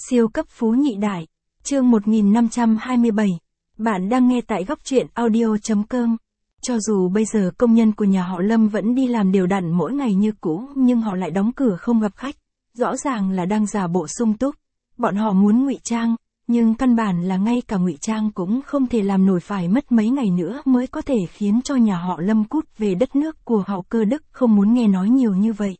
Siêu cấp phú nhị đại. Chương 1527. Bạn đang nghe tại góc truyện audio.com. Cho dù bây giờ công nhân của nhà họ Lâm vẫn đi làm đều đặn mỗi ngày như cũ, nhưng họ lại đóng cửa không gặp khách. Rõ ràng là đang giả bộ sung túc. Bọn họ muốn ngụy trang, nhưng căn bản là ngay cả ngụy trang cũng không thể làm nổi, phải mất mấy ngày nữa mới có thể khiến cho nhà họ Lâm cút về đất nước của họ Cơ Đức. Không muốn nghe nói nhiều như vậy.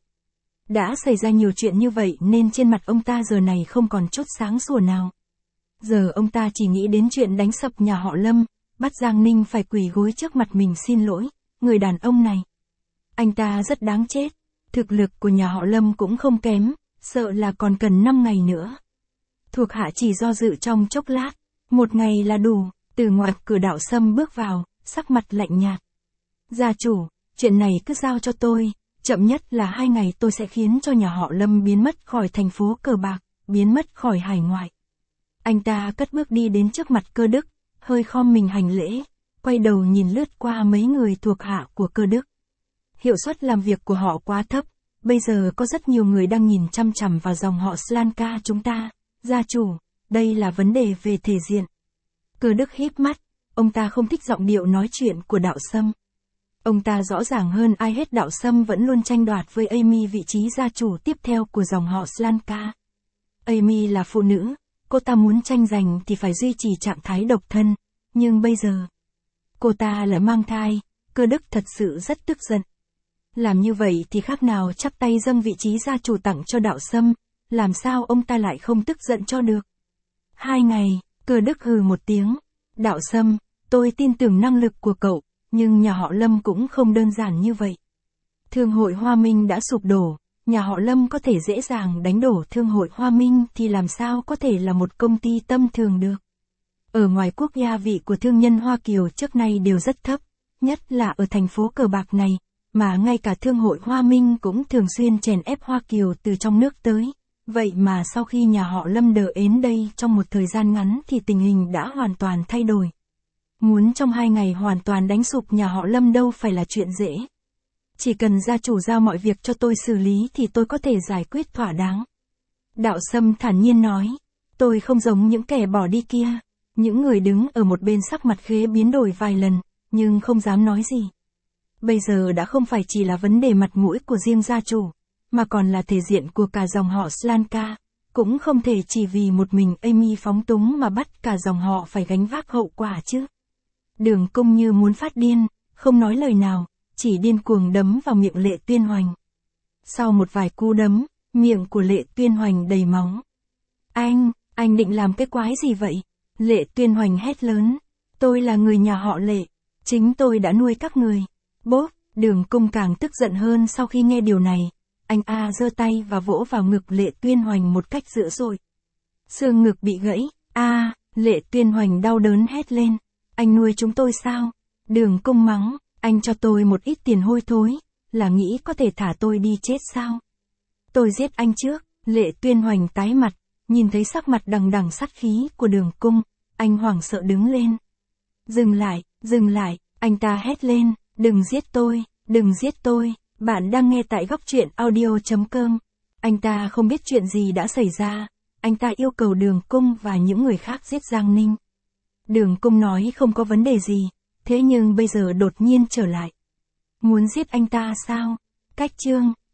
Đã xảy ra nhiều chuyện như vậy nên trên mặt ông ta giờ này không còn chút sáng sủa nào. Giờ ông ta chỉ nghĩ đến chuyện đánh sập nhà họ Lâm, bắt Giang Ninh phải quỳ gối trước mặt mình xin lỗi. Người đàn ông này, anh ta rất đáng chết. Thực lực của nhà họ Lâm cũng không kém, sợ là còn cần 5 ngày nữa. Thuộc hạ chỉ do dự trong chốc lát, 1 ngày là đủ. Từ ngoài cửa Đạo Sâm bước vào, sắc mặt lạnh nhạt. Gia chủ, chuyện này cứ giao cho tôi. Chậm nhất là 2 ngày tôi sẽ khiến cho nhà họ Lâm biến mất khỏi thành phố cờ bạc, biến mất khỏi hải ngoại. Anh ta cất bước đi đến trước mặt Cơ Đức, hơi khom mình hành lễ, quay đầu nhìn lướt qua mấy người thuộc hạ của Cơ Đức. Hiệu suất làm việc của họ quá thấp, bây giờ có rất nhiều người đang nhìn chăm chằm vào dòng họ Slanka chúng ta. Gia chủ, đây là vấn đề về thể diện. Cơ Đức híp mắt, ông ta không thích giọng điệu nói chuyện của Đạo Sâm. Ông ta rõ ràng hơn ai hết Đạo Sâm vẫn luôn tranh đoạt với Amy vị trí gia chủ tiếp theo của dòng họ Slanka. Amy là phụ nữ, cô ta muốn tranh giành thì phải duy trì trạng thái độc thân, nhưng bây giờ, cô ta lại mang thai. Cơ Đức thật sự rất tức giận. Làm như vậy thì khác nào chắp tay dâng vị trí gia chủ tặng cho Đạo Sâm, làm sao ông ta lại không tức giận cho được. 2 ngày, Cơ Đức hừ một tiếng. Đạo Sâm, tôi tin tưởng năng lực của cậu. Nhưng nhà họ Lâm cũng không đơn giản như vậy. Thương hội Hoa Minh đã sụp đổ, nhà họ Lâm có thể dễ dàng đánh đổ thương hội Hoa Minh thì làm sao có thể là một công ty tầm thường được. Ở ngoài quốc gia vị của thương nhân Hoa Kiều trước nay đều rất thấp, nhất là ở thành phố cờ bạc này, mà ngay cả thương hội Hoa Minh cũng thường xuyên chèn ép Hoa Kiều từ trong nước tới. Vậy mà sau khi nhà họ Lâm đờ đến đây trong một thời gian ngắn thì tình hình đã hoàn toàn thay đổi. Muốn trong 2 ngày hoàn toàn đánh sụp nhà họ Lâm đâu phải là chuyện dễ. Chỉ cần gia chủ giao mọi việc cho tôi xử lý thì tôi có thể giải quyết thỏa đáng. Đạo Sâm thản nhiên nói, tôi không giống những kẻ bỏ đi kia. Những người đứng ở một bên sắc mặt khế biến đổi vài lần, nhưng không dám nói gì. Bây giờ đã không phải chỉ là vấn đề mặt mũi của riêng gia chủ, mà còn là thể diện của cả dòng họ Slanka. Cũng không thể chỉ vì một mình Amy phóng túng mà bắt cả dòng họ phải gánh vác hậu quả chứ. Đường Cung như muốn phát điên, không nói lời nào, chỉ điên cuồng đấm vào miệng Lệ Tuyên Hoành. Sau một vài cú đấm, miệng của Lệ Tuyên Hoành đầy máu. Anh định làm cái quái gì vậy? Lệ Tuyên Hoành hét lớn. Tôi là người nhà họ Lệ, chính tôi đã nuôi các người. Bốp, Đường Cung càng tức giận hơn sau khi nghe điều này. Anh giơ tay và vỗ vào ngực Lệ Tuyên Hoành một cách dữ dội. Xương ngực bị gãy. Lệ Tuyên Hoành đau đớn hét lên. Anh nuôi chúng tôi sao? Đường Cung mắng, anh cho tôi một ít tiền hôi thối, là nghĩ có thể thả tôi đi chết sao? Tôi giết anh trước. Lệ Tuyên Hoành tái mặt, nhìn thấy sắc mặt đằng đằng sát khí của Đường Cung, anh hoảng sợ đứng lên. Dừng lại, anh ta hét lên, đừng giết tôi, bạn đang nghe tại góc truyện audio.com. Anh ta không biết chuyện gì đã xảy ra, anh ta yêu cầu Đường Cung và những người khác giết Giang Ninh. Đường Cung nói không có vấn đề gì, thế nhưng bây giờ đột nhiên trở lại. Muốn giết anh ta sao? Cách chương